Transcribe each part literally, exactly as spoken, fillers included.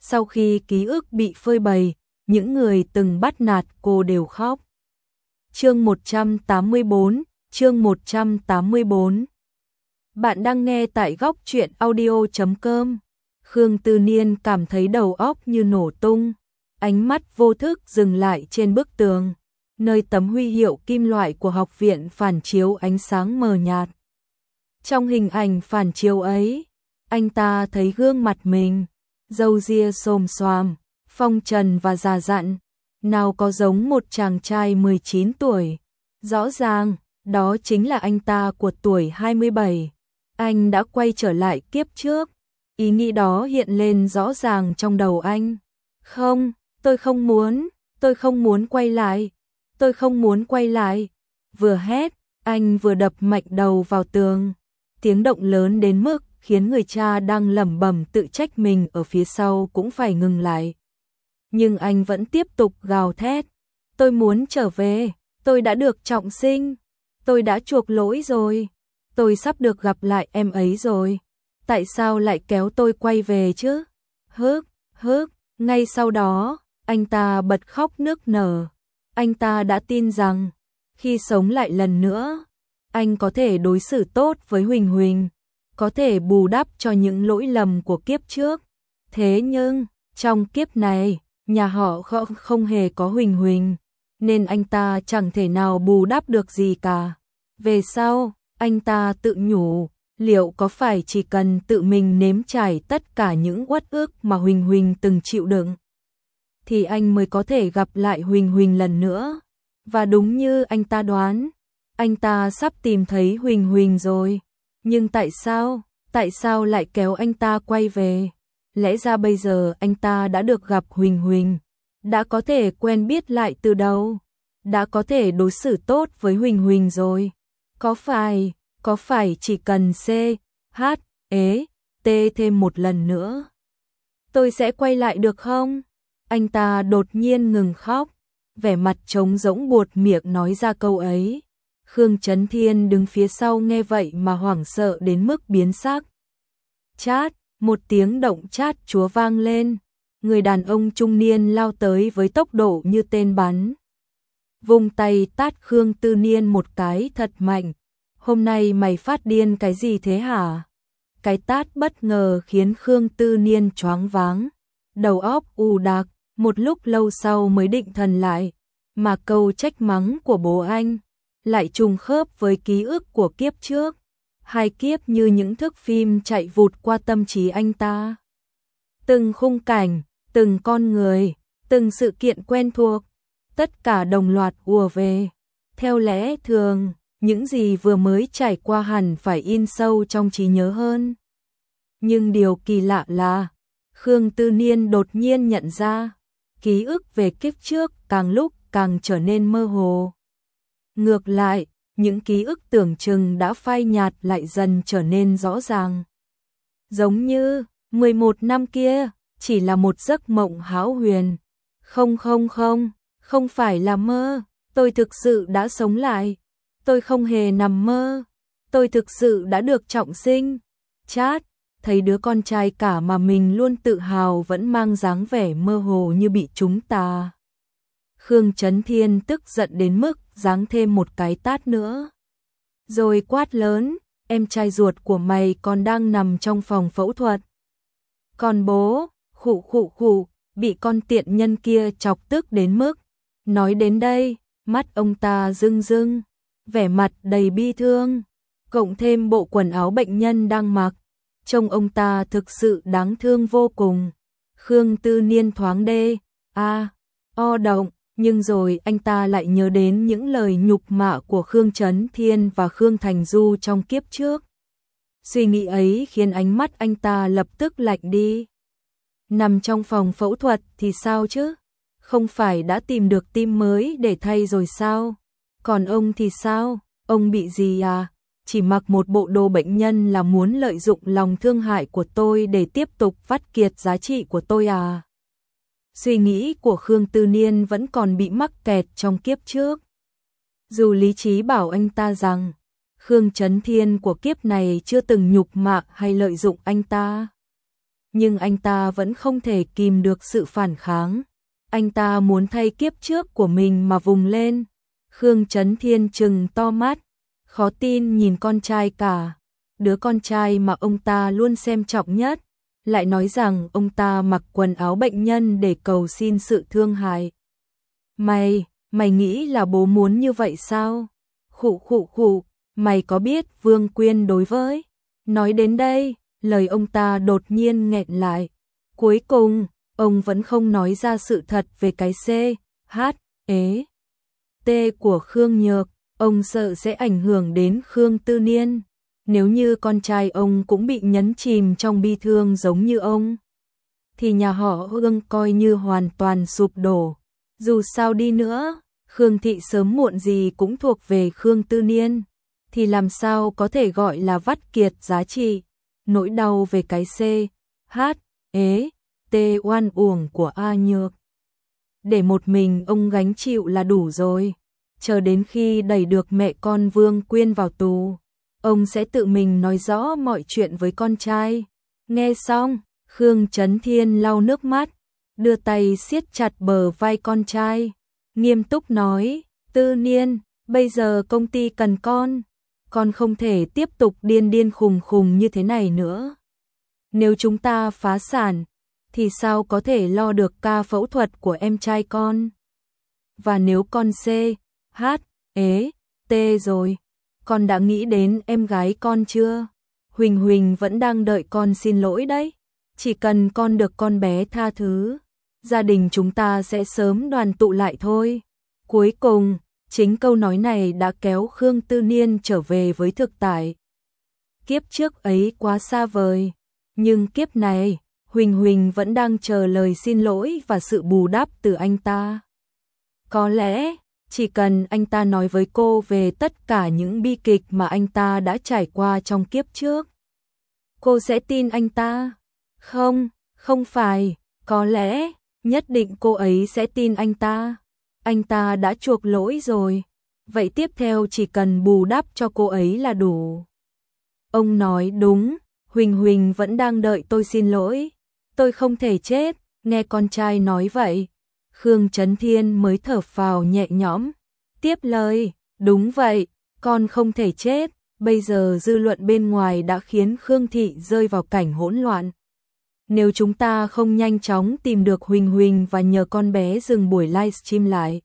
Sau khi ký ức bị phơi bày, những người từng bắt nạt cô đều khóc. Chương một trăm tám mươi bốn, chương một trăm tám mươi bốn. Bạn đang nghe tại góc truyện audio chấm com. Khương Tư Niên cảm thấy đầu óc như nổ tung, ánh mắt vô thức dừng lại trên bức tường, nơi tấm huy hiệu kim loại của học viện phản chiếu ánh sáng mờ nhạt. Trong hình ảnh phản chiếu ấy, anh ta thấy gương mặt mình, râu ria xồm xoàm, phong trần và già dặn, nào có giống một chàng trai mười chín tuổi. Rõ ràng, đó chính là anh ta của tuổi hai mươi bảy. Anh đã quay trở lại kiếp trước. Ý nghĩ đó hiện lên rõ ràng trong đầu anh. Không, tôi không muốn, tôi không muốn quay lại, tôi không muốn quay lại. Vừa hét, anh vừa đập mạnh đầu vào tường. Tiếng động lớn đến mức khiến người cha đang lẩm bẩm tự trách mình ở phía sau cũng phải ngừng lại. Nhưng anh vẫn tiếp tục gào thét. Tôi muốn trở về, tôi đã được trọng sinh, tôi đã chuộc lỗi rồi, tôi sắp được gặp lại em ấy rồi. Tại sao lại kéo tôi quay về chứ? Hức, hức, ngay sau đó, anh ta bật khóc nức nở. Anh ta đã tin rằng, khi sống lại lần nữa, anh có thể đối xử tốt với Huỳnh Huỳnh, có thể bù đắp cho những lỗi lầm của kiếp trước. Thế nhưng, trong kiếp này, nhà họ không, không hề có Huỳnh Huỳnh, nên anh ta chẳng thể nào bù đắp được gì cả. Về sau, anh ta tự nhủ, liệu có phải chỉ cần tự mình nếm trải tất cả những uất ức mà Huỳnh Huỳnh từng chịu đựng, thì anh mới có thể gặp lại Huỳnh Huỳnh lần nữa. Và đúng như anh ta đoán, anh ta sắp tìm thấy Huỳnh Huỳnh rồi. Nhưng tại sao, tại sao lại kéo anh ta quay về? Lẽ ra bây giờ anh ta đã được gặp Huỳnh Huỳnh, đã có thể quen biết lại từ đầu, đã có thể đối xử tốt với Huỳnh Huỳnh rồi. Có phải, có phải chỉ cần C, H, E, T thêm một lần nữa, tôi sẽ quay lại được không? Anh ta đột nhiên ngừng khóc, vẻ mặt trống rỗng buột miệng nói ra câu ấy. Khương Chấn Thiên đứng phía sau nghe vậy mà hoảng sợ đến mức biến sắc. Chát, một tiếng động chát chúa vang lên, người đàn ông trung niên lao tới với tốc độ như tên bắn. Vung tay tát Khương Tư Niên một cái thật mạnh. Hôm nay mày phát điên cái gì thế hả? Cái tát bất ngờ khiến Khương Tư Niên choáng váng, đầu óc ù đặc, một lúc lâu sau mới định thần lại, mà câu trách mắng của bố anh lại trùng khớp với ký ức của kiếp trước. Hai kiếp như những thước phim chạy vụt qua tâm trí anh ta. Từng khung cảnh, từng con người, từng sự kiện quen thuộc, tất cả đồng loạt ùa về. Theo lẽ thường, những gì vừa mới trải qua hẳn phải in sâu trong trí nhớ hơn. Nhưng điều kỳ lạ là, Khương Tư Niên đột nhiên nhận ra, ký ức về kiếp trước càng lúc càng trở nên mơ hồ. Ngược lại, những ký ức tưởng chừng đã phai nhạt lại dần trở nên rõ ràng. Giống như, mười một năm kia, chỉ là một giấc mộng hão huyền. Không không không, không phải là mơ, tôi thực sự đã sống lại. Tôi không hề nằm mơ, tôi thực sự đã được trọng sinh. Chát, thấy đứa con trai cả mà mình luôn tự hào vẫn mang dáng vẻ mơ hồ như bị chúng ta. Khương Chấn Thiên tức giận đến mức giáng thêm một cái tát nữa. Rồi quát lớn, em trai ruột của mày còn đang nằm trong phòng phẫu thuật. Còn bố, khụ khụ khụ, bị con tiện nhân kia chọc tức đến mức. Nói đến đây, mắt ông ta rưng rưng, vẻ mặt đầy bi thương, cộng thêm bộ quần áo bệnh nhân đang mặc, trông ông ta thực sự đáng thương vô cùng. Khương Tư Niên thoáng đê, a, o động, nhưng rồi anh ta lại nhớ đến những lời nhục mạ của Khương Chấn Thiên và Khương Thành Du trong kiếp trước. Suy nghĩ ấy khiến ánh mắt anh ta lập tức lạnh đi. Nằm trong phòng phẫu thuật thì sao chứ? Không phải đã tìm được tim mới để thay rồi sao? Còn ông thì sao? Ông bị gì à? Chỉ mặc một bộ đồ bệnh nhân là muốn lợi dụng lòng thương hại của tôi để tiếp tục vắt kiệt giá trị của tôi à? Suy nghĩ của Khương Tư Niên vẫn còn bị mắc kẹt trong kiếp trước. Dù lý trí bảo anh ta rằng Khương Chấn Thiên của kiếp này chưa từng nhục mạ hay lợi dụng anh ta, nhưng anh ta vẫn không thể kìm được sự phản kháng. Anh ta muốn thay kiếp trước của mình mà vùng lên. Khương Chấn Thiên trừng to mắt, khó tin nhìn con trai cả, đứa con trai mà ông ta luôn xem trọng nhất, lại nói rằng ông ta mặc quần áo bệnh nhân để cầu xin sự thương hại. Mày, mày nghĩ là bố muốn như vậy sao? Khụ khụ khụ, mày có biết Vương Quyên đối với? Nói đến đây, lời ông ta đột nhiên nghẹn lại. Cuối cùng, ông vẫn không nói ra sự thật về cái C, H, ế, T của Khương Nhược. Ông sợ sẽ ảnh hưởng đến Khương Tư Niên. Nếu như con trai ông cũng bị nhấn chìm trong bi thương giống như ông, thì nhà họ Khương coi như hoàn toàn sụp đổ. Dù sao đi nữa, Khương thị sớm muộn gì cũng thuộc về Khương Tư Niên, thì làm sao có thể gọi là vắt kiệt giá trị. Nỗi đau về cái C, H, ế, T oan uổng của A Nhược, để một mình ông gánh chịu là đủ rồi. Chờ đến khi đẩy được mẹ con Vương Quyên vào tù, ông sẽ tự mình nói rõ mọi chuyện với con trai. Nghe xong, Khương Chấn Thiên lau nước mắt, đưa tay siết chặt bờ vai con trai, nghiêm túc nói, Tư Niên, bây giờ công ty cần con, con không thể tiếp tục điên điên khùng khùng như thế này nữa. Nếu chúng ta phá sản, thì sao có thể lo được ca phẫu thuật của em trai con? Và nếu con C, H, ế, T rồi, con đã nghĩ đến em gái con chưa? Huỳnh Huỳnh vẫn đang đợi con xin lỗi đấy. Chỉ cần con được con bé tha thứ, gia đình chúng ta sẽ sớm đoàn tụ lại thôi. Cuối cùng, chính câu nói này đã kéo Khương Tư Niên trở về với thực tại. Kiếp trước ấy quá xa vời, nhưng kiếp này, Huỳnh Huỳnh vẫn đang chờ lời xin lỗi và sự bù đắp từ anh ta. Có lẽ, chỉ cần anh ta nói với cô về tất cả những bi kịch mà anh ta đã trải qua trong kiếp trước, cô sẽ tin anh ta. Không, không phải, có lẽ, nhất định cô ấy sẽ tin anh ta. Anh ta đã chuộc lỗi rồi, vậy tiếp theo chỉ cần bù đắp cho cô ấy là đủ. Ông nói đúng, Huỳnh Huỳnh vẫn đang đợi tôi xin lỗi. Tôi không thể chết. Nghe con trai nói vậy, Khương Chấn Thiên mới thở phào nhẹ nhõm, tiếp lời, đúng vậy, con không thể chết. Bây giờ dư luận bên ngoài đã khiến Khương thị rơi vào cảnh hỗn loạn. Nếu chúng ta không nhanh chóng tìm được Huỳnh Huỳnh và nhờ con bé dừng buổi livestream lại,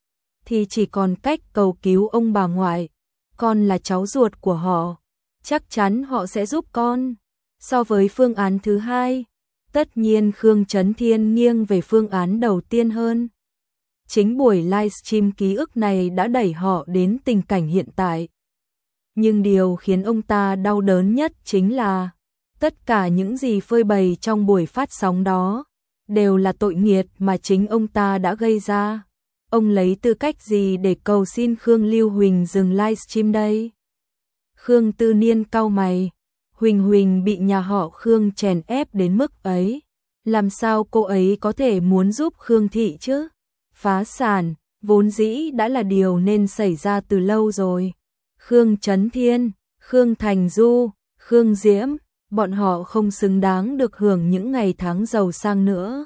thì chỉ còn cách cầu cứu ông bà ngoại. Con là cháu ruột của họ, chắc chắn họ sẽ giúp con. So với phương án thứ hai, tất nhiên Khương Chấn Thiên nghiêng về phương án đầu tiên hơn. Chính buổi livestream ký ức này đã đẩy họ đến tình cảnh hiện tại. Nhưng điều khiến ông ta đau đớn nhất chính là tất cả những gì phơi bày trong buổi phát sóng đó đều là tội nghiệt mà chính ông ta đã gây ra. Ông lấy tư cách gì để cầu xin Khương Lưu Huỳnh dừng livestream đây? Khương Tư Niên cau mày, Huỳnh Huỳnh bị nhà họ Khương chèn ép đến mức ấy, làm sao cô ấy có thể muốn giúp Khương thị chứ? Phá sản, vốn dĩ đã là điều nên xảy ra từ lâu rồi. Khương Chấn Thiên, Khương Thành Du, Khương Diễm, bọn họ không xứng đáng được hưởng những ngày tháng giàu sang nữa.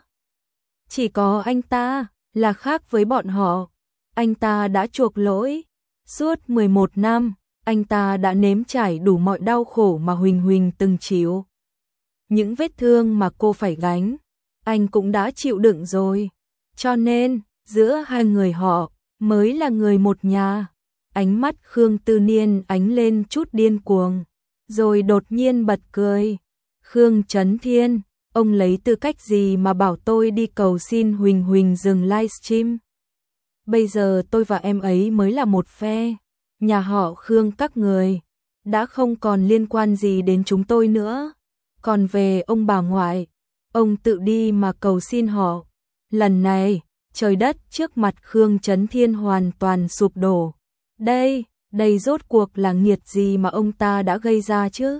Chỉ có anh ta là khác với bọn họ. Anh ta đã chuộc lỗi. Suốt mười một năm, anh ta đã nếm trải đủ mọi đau khổ mà Huỳnh Huỳnh từng chịu. Những vết thương mà cô phải gánh, anh cũng đã chịu đựng rồi. Cho nên, giữa hai người họ mới là người một nhà. Ánh mắt Khương Tư Niên ánh lên chút điên cuồng, rồi đột nhiên bật cười. Khương Chấn Thiên, ông lấy tư cách gì mà bảo tôi đi cầu xin Huỳnh Huỳnh dừng livestream? Bây giờ tôi và em ấy mới là một phe. Nhà họ Khương các người đã không còn liên quan gì đến chúng tôi nữa. Còn về ông bà ngoại, ông tự đi mà cầu xin họ. Lần này, trời đất trước mặt Khương Chấn Thiên hoàn toàn sụp đổ. Đây, đây rốt cuộc là nghiệt gì mà ông ta đã gây ra chứ?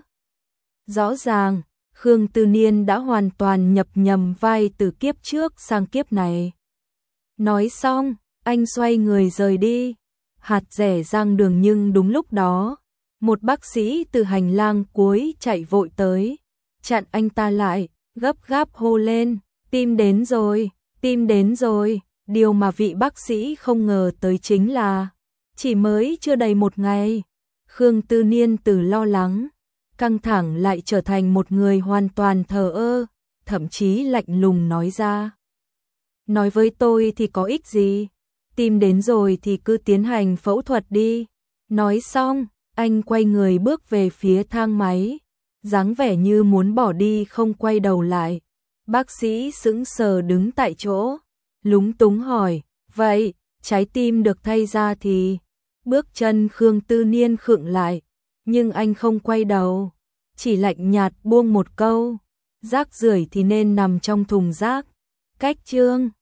Rõ ràng, Khương Tư Niên đã hoàn toàn nhập nhầm vai từ kiếp trước sang kiếp này. Nói xong, anh xoay người rời đi. Hạt rẻ rang đường, nhưng đúng lúc đó, một bác sĩ từ hành lang cuối chạy vội tới, chặn anh ta lại. gấp gáp hô lên, tim đến rồi, tim đến rồi. Điều mà vị bác sĩ không ngờ tới chính là chỉ mới chưa đầy một ngày, Khương Tư Niên từ lo lắng, căng thẳng lại trở thành một người hoàn toàn thờ ơ, thậm chí lạnh lùng nói ra. Nói với tôi thì có ích gì, tim đến rồi thì cứ tiến hành phẫu thuật đi. Nói xong, anh quay người bước về phía thang máy, dáng vẻ như muốn bỏ đi không quay đầu lại. Bác sĩ sững sờ đứng tại chỗ, lúng túng hỏi, vậy, trái tim được thay ra thì... Bước chân Khương Tư Niên khựng lại, nhưng anh không quay đầu, chỉ lạnh nhạt buông một câu, rác rưởi thì nên nằm trong thùng rác. Cách chương